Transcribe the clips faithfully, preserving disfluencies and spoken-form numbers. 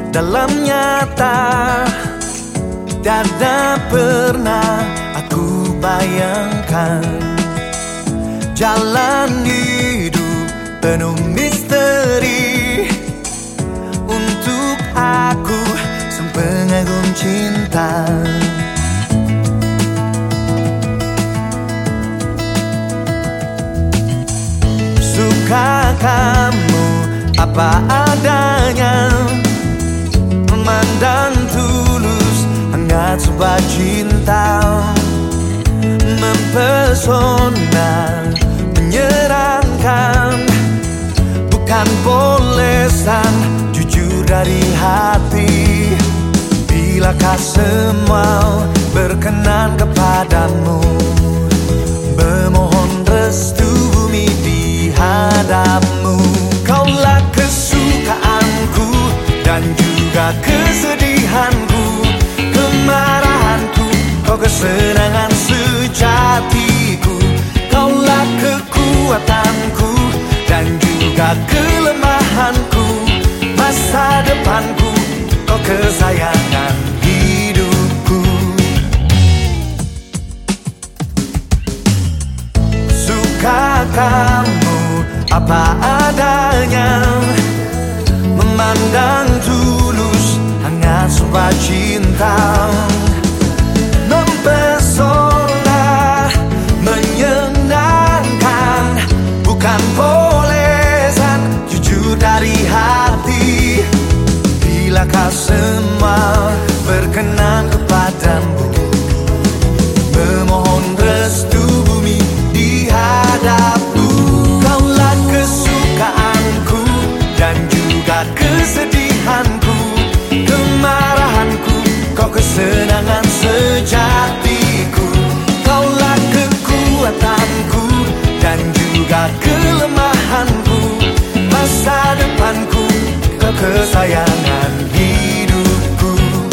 dalam nyata tiada pernah aku bayangkan. Jalan hidup penuh misteri untuk aku sang pengagum cinta. Suka kamu apa adanya, memandang tulus hangat sebuah cinta, mempesona menyenangkan, bukan polesan, jujur dari hati. Bilakah semua berkenan kepadamu, memohon restu bumi di hadapmu. Kaulah kesukaanku dan juga kesedihanku, kemarahanku, kau kesenangan sejatiku. Kaulah kekuatanku dan juga kelemahanku, masa depanku, kau kesayangan hidupku. Suka kamu apa adanya, memandang tulus hangat sebuah cinta, mempesona menyenangkan, bukan polesan, jujur dari hati. Bilakah semua berkenan kepadamu, memohon restu bumi di hadapmu. Kaulah kesukaanku dan juga kesedihanku, kemarahanku, kau kesenangan sejatiku. Kaulah kekuatanku dan juga kelemahanku, masa depanku, kau kesayangan hidupku.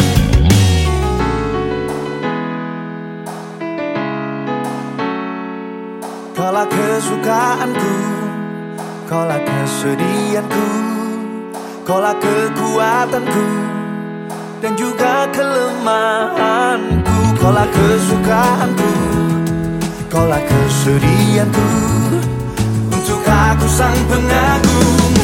Kaulah kesukaanku, kaulah kesedihanku, kaulah kekuatanku dan juga kelemahanku. Kaulah kesukaanku, kaulah kesedihanku, untuk aku sang pengagum